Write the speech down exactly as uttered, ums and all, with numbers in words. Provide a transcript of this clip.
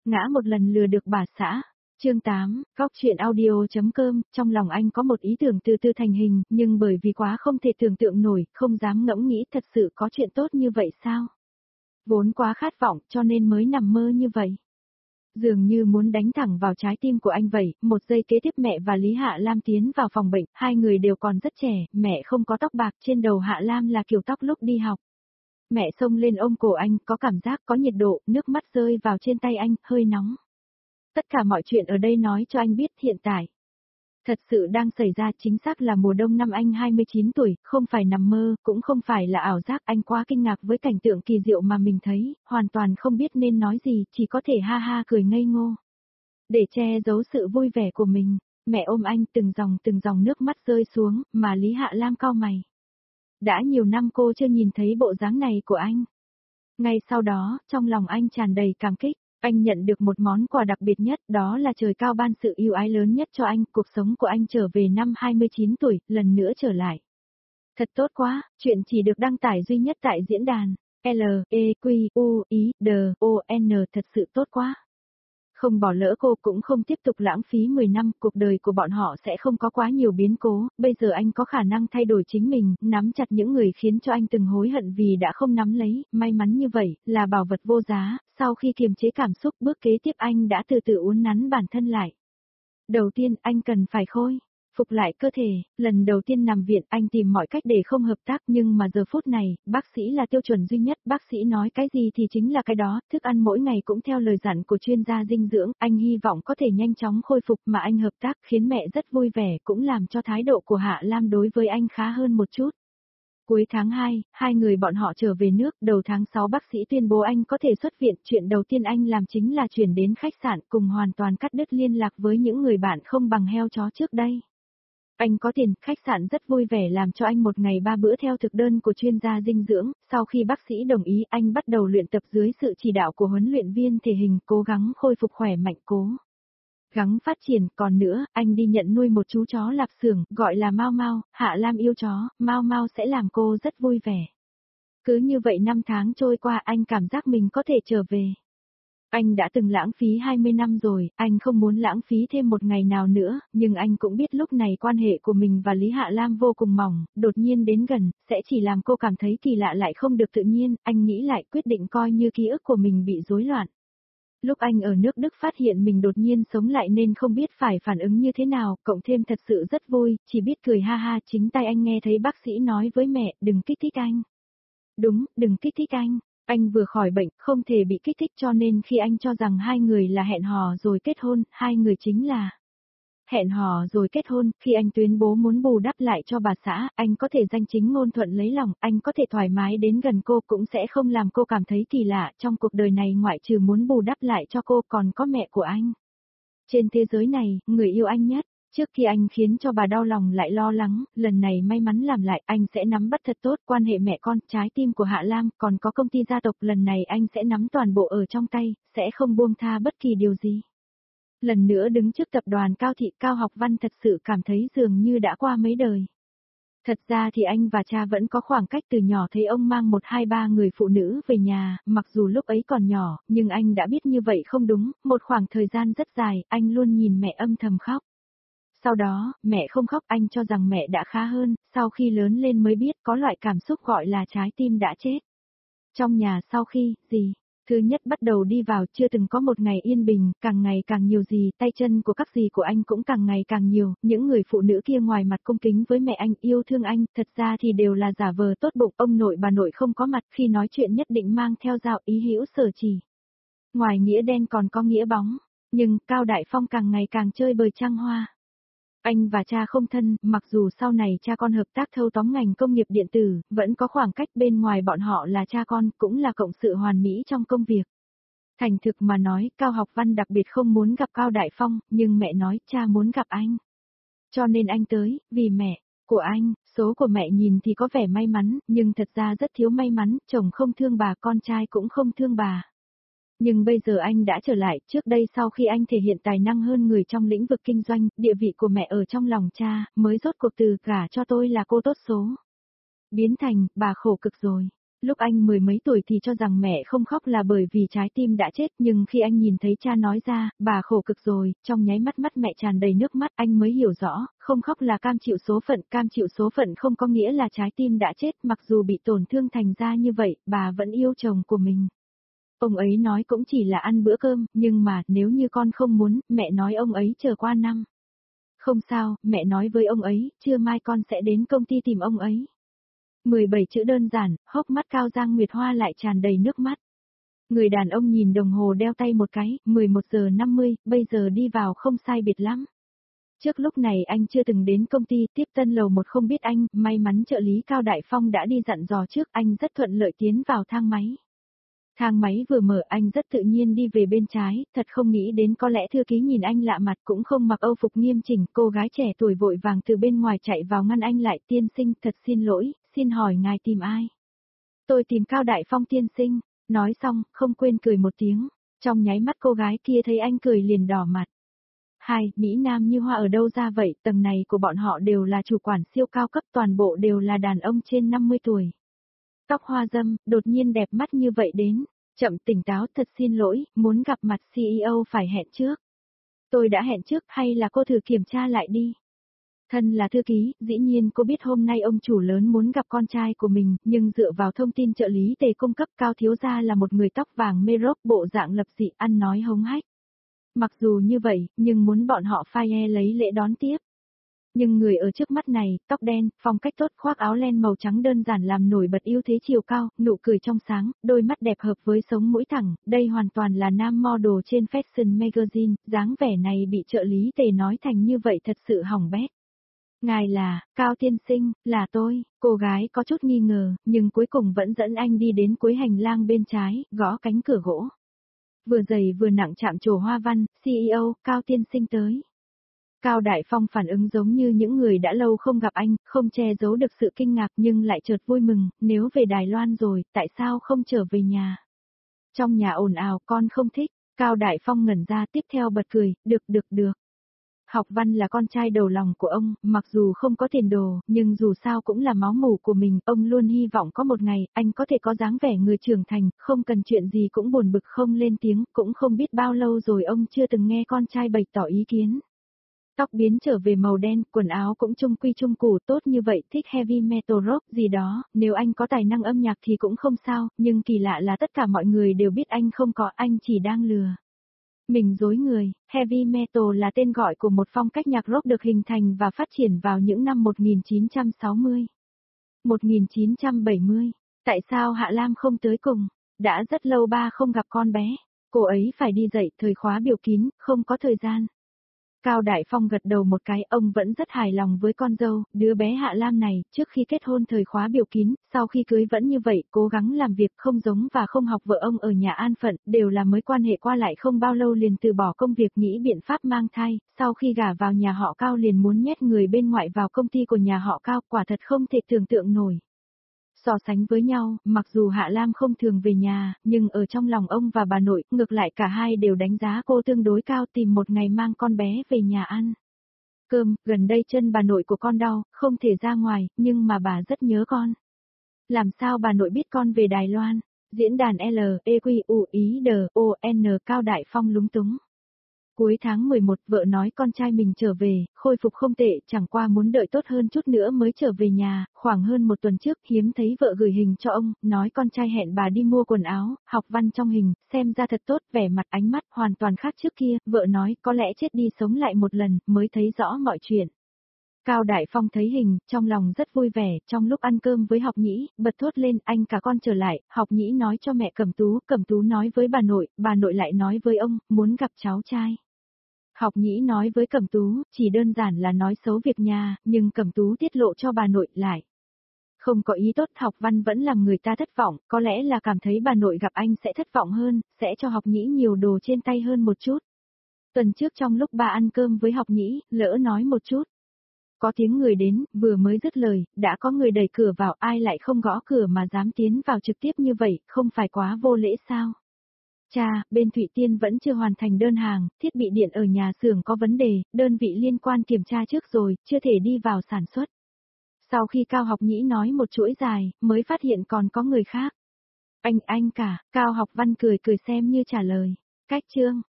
Ngã một lần lừa được bà xã. Chương tám, Góc truyện audio.com, trong lòng anh có một ý tưởng từ từ thành hình, nhưng bởi vì quá không thể tưởng tượng nổi, không dám ngẫm nghĩ thật sự có chuyện tốt như vậy sao? Vốn quá khát vọng cho nên mới nằm mơ như vậy. Dường như muốn đánh thẳng vào trái tim của anh vậy, một giây kế tiếp mẹ và Lý Hạ Lam tiến vào phòng bệnh, hai người đều còn rất trẻ, mẹ không có tóc bạc, trên đầu Hạ Lam là kiểu tóc lúc đi học. Mẹ xông lên ôm cổ anh, có cảm giác có nhiệt độ, nước mắt rơi vào trên tay anh, hơi nóng. Tất cả mọi chuyện ở đây nói cho anh biết hiện tại. Thật sự đang xảy ra, chính xác là mùa đông năm anh hai mươi chín tuổi, không phải nằm mơ, cũng không phải là ảo giác, anh quá kinh ngạc với cảnh tượng kỳ diệu mà mình thấy, hoàn toàn không biết nên nói gì, chỉ có thể ha ha cười ngây ngô. Để che giấu sự vui vẻ của mình, mẹ ôm anh từng dòng từng dòng nước mắt rơi xuống, mà Lý Hạ Lam cau mày. Đã nhiều năm cô chưa nhìn thấy bộ dáng này của anh. Ngay sau đó, trong lòng anh tràn đầy cảm kích. Anh nhận được một món quà đặc biệt nhất, đó là trời cao ban sự yêu ái lớn nhất cho anh, cuộc sống của anh trở về năm hai mươi chín tuổi, lần nữa trở lại. Thật tốt quá, chuyện chỉ được đăng tải duy nhất tại diễn đàn, L, E, Q, U, I, D, O, N, thật sự tốt quá. Không bỏ lỡ cô cũng không tiếp tục lãng phí mười năm, cuộc đời của bọn họ sẽ không có quá nhiều biến cố, bây giờ anh có khả năng thay đổi chính mình, nắm chặt những người khiến cho anh từng hối hận vì đã không nắm lấy, may mắn như vậy, là bảo vật vô giá, sau khi kiềm chế cảm xúc bước kế tiếp anh đã từ từ uốn nắn bản thân lại. Đầu tiên anh cần phải khôi phục lại cơ thể, lần đầu tiên nằm viện anh tìm mọi cách để không hợp tác nhưng mà giờ phút này, bác sĩ là tiêu chuẩn duy nhất, bác sĩ nói cái gì thì chính là cái đó, thức ăn mỗi ngày cũng theo lời dặn của chuyên gia dinh dưỡng, anh hy vọng có thể nhanh chóng khôi phục mà anh hợp tác khiến mẹ rất vui vẻ cũng làm cho thái độ của Hạ Lam đối với anh khá hơn một chút. Cuối tháng hai, hai người bọn họ trở về nước, đầu tháng sáu bác sĩ tuyên bố anh có thể xuất viện, chuyện đầu tiên anh làm chính là chuyển đến khách sạn cùng hoàn toàn cắt đứt liên lạc với những người bạn không bằng heo chó trước đây. Anh có tiền, khách sạn rất vui vẻ làm cho anh một ngày ba bữa theo thực đơn của chuyên gia dinh dưỡng, sau khi bác sĩ đồng ý anh bắt đầu luyện tập dưới sự chỉ đạo của huấn luyện viên thể hình, cố gắng khôi phục khỏe mạnh cố. Gắng phát triển, còn nữa, anh đi nhận nuôi một chú chó lạp xưởng, gọi là Mau Mau, Hạ Lam yêu chó, Mau Mau sẽ làm cô rất vui vẻ. Cứ như vậy năm tháng trôi qua anh cảm giác mình có thể trở về. Anh đã từng lãng phí hai mươi năm rồi, anh không muốn lãng phí thêm một ngày nào nữa, nhưng anh cũng biết lúc này quan hệ của mình và Lý Hạ Lam vô cùng mỏng, đột nhiên đến gần, sẽ chỉ làm cô cảm thấy kỳ lạ lại không được tự nhiên, anh nghĩ lại quyết định coi như ký ức của mình bị rối loạn. Lúc anh ở nước Đức phát hiện mình đột nhiên sống lại nên không biết phải phản ứng như thế nào, cộng thêm thật sự rất vui, chỉ biết cười ha ha, chính tay anh nghe thấy bác sĩ nói với mẹ, đừng kích thích anh. Đúng, đừng kích thích anh. Anh vừa khỏi bệnh, không thể bị kích thích cho nên khi anh cho rằng hai người là hẹn hò rồi kết hôn, hai người chính là hẹn hò rồi kết hôn, khi anh tuyên bố muốn bù đắp lại cho bà xã, anh có thể danh chính ngôn thuận lấy lòng, anh có thể thoải mái đến gần cô cũng sẽ không làm cô cảm thấy kỳ lạ, trong cuộc đời này ngoại trừ muốn bù đắp lại cho cô còn có mẹ của anh. Trên thế giới này, người yêu anh nhất. Trước khi anh khiến cho bà đau lòng lại lo lắng, lần này may mắn làm lại, anh sẽ nắm bắt thật tốt quan hệ mẹ con, trái tim của Hạ Lam, còn có công ty gia tộc, lần này anh sẽ nắm toàn bộ ở trong tay, sẽ không buông tha bất kỳ điều gì. Lần nữa đứng trước tập đoàn Cao Thị Cao Học Văn thật sự cảm thấy dường như đã qua mấy đời. Thật ra thì anh và cha vẫn có khoảng cách, từ nhỏ thấy ông mang một hai ba người phụ nữ về nhà, mặc dù lúc ấy còn nhỏ, nhưng anh đã biết như vậy không đúng, một khoảng thời gian rất dài, anh luôn nhìn mẹ âm thầm khóc. Sau đó, mẹ không khóc, anh cho rằng mẹ đã khá hơn, sau khi lớn lên mới biết có loại cảm xúc gọi là trái tim đã chết. Trong nhà sau khi, gì, thứ nhất bắt đầu đi vào chưa từng có một ngày yên bình, càng ngày càng nhiều gì, tay chân của các dì của anh cũng càng ngày càng nhiều, những người phụ nữ kia ngoài mặt cung kính với mẹ anh, yêu thương anh, thật ra thì đều là giả vờ tốt bụng, ông nội bà nội không có mặt khi nói chuyện nhất định mang theo dao ý hữu sở chỉ. Ngoài nghĩa đen còn có nghĩa bóng, nhưng Cao Đại Phong càng ngày càng chơi bời trăng hoa. Anh và cha không thân, mặc dù sau này cha con hợp tác thâu tóm ngành công nghiệp điện tử, vẫn có khoảng cách bên ngoài bọn họ là cha con, cũng là cộng sự hoàn mỹ trong công việc. Thành thực mà nói, Cao Học Văn đặc biệt không muốn gặp Cao Đại Phong, nhưng mẹ nói cha muốn gặp anh. Cho nên anh tới, vì mẹ của anh, số của mẹ nhìn thì có vẻ may mắn, nhưng thật ra rất thiếu may mắn, chồng không thương bà, con trai cũng không thương bà. Nhưng bây giờ anh đã trở lại, trước đây sau khi anh thể hiện tài năng hơn người trong lĩnh vực kinh doanh, địa vị của mẹ ở trong lòng cha, mới rốt cuộc từ gả cho tôi là cô tốt số. Biến thành, bà khổ cực rồi. Lúc anh mười mấy tuổi thì cho rằng mẹ không khóc là bởi vì trái tim đã chết, nhưng khi anh nhìn thấy cha nói ra, bà khổ cực rồi, trong nháy mắt mắt mẹ tràn đầy nước mắt, anh mới hiểu rõ, không khóc là cam chịu số phận, cam chịu số phận không có nghĩa là trái tim đã chết, mặc dù bị tổn thương thành ra như vậy, bà vẫn yêu chồng của mình. Ông ấy nói cũng chỉ là ăn bữa cơm, nhưng mà nếu như con không muốn, mẹ nói ông ấy chờ qua năm. Không sao, mẹ nói với ông ấy, trưa mai con sẽ đến công ty tìm ông ấy. mười bảy chữ đơn giản, hốc mắt Cao Giang Nguyệt Hoa lại tràn đầy nước mắt. Người đàn ông nhìn đồng hồ đeo tay một cái, mười một giờ năm mươi, bây giờ đi vào không sai biệt lắm. Trước lúc này anh chưa từng đến công ty, tiếp tân lầu một không biết anh, may mắn trợ lý Cao Đại Phong đã đi dặn dò trước, anh rất thuận lợi tiến vào thang máy. Thang máy vừa mở anh rất tự nhiên đi về bên trái, thật không nghĩ đến có lẽ thư ký nhìn anh lạ mặt cũng không mặc âu phục nghiêm chỉnh, cô gái trẻ tuổi vội vàng từ bên ngoài chạy vào ngăn anh lại, tiên sinh, thật xin lỗi, xin hỏi ngài tìm ai? Tôi tìm Cao Đại Phong tiên sinh, nói xong, không quên cười một tiếng, trong nháy mắt cô gái kia thấy anh cười liền đỏ mặt. Hai, Mỹ Nam như hoa ở đâu ra vậy, tầng này của bọn họ đều là chủ quản siêu cao cấp, toàn bộ đều là đàn ông trên năm mươi tuổi. Tóc hoa dâm, đột nhiên đẹp mắt như vậy đến, chậm tỉnh táo thật xin lỗi, muốn gặp mặt xê e ô phải hẹn trước. Tôi đã hẹn trước hay là cô thử kiểm tra lại đi. Thân là thư ký, dĩ nhiên cô biết hôm nay ông chủ lớn muốn gặp con trai của mình, nhưng dựa vào thông tin trợ lý tề cung cấp Cao thiếu gia là một người tóc vàng mê rốc bộ dạng lập dị ăn nói hống hách. Mặc dù như vậy, nhưng muốn bọn họ phai e lấy lễ đón tiếp. Nhưng người ở trước mắt này, tóc đen, phong cách tốt, khoác áo len màu trắng đơn giản làm nổi bật ưu thế chiều cao, nụ cười trong sáng, đôi mắt đẹp hợp với sống mũi thẳng, đây hoàn toàn là nam model trên Fashion Magazine, dáng vẻ này bị trợ lý tề nói thành như vậy thật sự hỏng bét. Ngài là, Cao tiên sinh, là tôi, cô gái có chút nghi ngờ, nhưng cuối cùng vẫn dẫn anh đi đến cuối hành lang bên trái, gõ cánh cửa gỗ. Vừa dày vừa nặng chạm trổ hoa văn, xê e ô, Cao tiên sinh tới. Cao Đại Phong phản ứng giống như những người đã lâu không gặp anh, không che giấu được sự kinh ngạc nhưng lại chợt vui mừng, nếu về Đài Loan rồi, tại sao không trở về nhà? Trong nhà ồn ào con không thích, Cao Đại Phong ngẩn ra tiếp theo bật cười, được được được. Học Văn là con trai đầu lòng của ông, mặc dù không có tiền đồ, nhưng dù sao cũng là máu mủ của mình, ông luôn hy vọng có một ngày, anh có thể có dáng vẻ người trưởng thành, không cần chuyện gì cũng buồn bực không lên tiếng, cũng không biết bao lâu rồi ông chưa từng nghe con trai bày tỏ ý kiến. Tóc biến trở về màu đen, quần áo cũng trung quy trung củ tốt như vậy, thích heavy metal rock gì đó, nếu anh có tài năng âm nhạc thì cũng không sao, nhưng kỳ lạ là tất cả mọi người đều biết anh không có, anh chỉ đang lừa. Mình dối người, heavy metal là tên gọi của một phong cách nhạc rock được hình thành và phát triển vào những năm một nghìn chín trăm sáu mươi. một nghìn chín trăm bảy mươi, tại sao Hạ Lam không tới cùng? Đã rất lâu ba không gặp con bé, cô ấy phải đi dạy, thời khóa biểu kín, không có thời gian. Cao Đại Phong gật đầu một cái, ông vẫn rất hài lòng với con dâu, đứa bé Hạ Lam này, trước khi kết hôn thời khóa biểu kín, sau khi cưới vẫn như vậy, cố gắng làm việc không giống và không học vợ ông ở nhà an phận, đều là mới quan hệ qua lại không bao lâu liền từ bỏ công việc nghĩ biện pháp mang thai, sau khi gả vào nhà họ Cao liền muốn nhét người bên ngoại vào công ty của nhà họ Cao, quả thật không thể tưởng tượng nổi. So sánh với nhau, mặc dù Hạ Lam không thường về nhà, nhưng ở trong lòng ông và bà nội, ngược lại cả hai đều đánh giá cô tương đối cao tìm một ngày mang con bé về nhà ăn. Cơm, gần đây chân bà nội của con đau, không thể ra ngoài, nhưng mà bà rất nhớ con. Làm sao bà nội biết con về Đài Loan? Diễn đàn L, E Q U I D O N Cao Đại Phong lúng túng. Cuối tháng mười một, vợ nói con trai mình trở về, khôi phục không tệ, chẳng qua muốn đợi tốt hơn chút nữa mới trở về nhà, khoảng hơn một tuần trước hiếm thấy vợ gửi hình cho ông, nói con trai hẹn bà đi mua quần áo, Học Văn trong hình, xem ra thật tốt, vẻ mặt ánh mắt hoàn toàn khác trước kia, vợ nói có lẽ chết đi sống lại một lần, mới thấy rõ mọi chuyện. Cao Đại Phong thấy hình, trong lòng rất vui vẻ, trong lúc ăn cơm với Học Nhĩ, bật thốt lên, anh cả con trở lại, Học Nhĩ nói cho mẹ Cẩm Tú, Cẩm Tú nói với bà nội, bà nội lại nói với ông, muốn gặp cháu trai. Học Nhĩ nói với Cẩm Tú, chỉ đơn giản là nói xấu việc nhà, nhưng Cẩm Tú tiết lộ cho bà nội lại. Không có ý tốt, Học Văn vẫn làm người ta thất vọng, có lẽ là cảm thấy bà nội gặp anh sẽ thất vọng hơn, sẽ cho Học Nhĩ nhiều đồ trên tay hơn một chút. Tuần trước trong lúc bà ăn cơm với Học Nhĩ, lỡ nói một chút. Có tiếng người đến, vừa mới dứt lời, đã có người đẩy cửa vào, ai lại không gõ cửa mà dám tiến vào trực tiếp như vậy, không phải quá vô lễ sao? Cha, bên Thụy Tiên vẫn chưa hoàn thành đơn hàng, thiết bị điện ở nhà xưởng có vấn đề, đơn vị liên quan kiểm tra trước rồi, chưa thể đi vào sản xuất. Sau khi Cao Học Nhĩ nói một chuỗi dài, mới phát hiện còn có người khác. Anh, anh cả, Cao Học Văn cười cười xem như trả lời. Cách chương.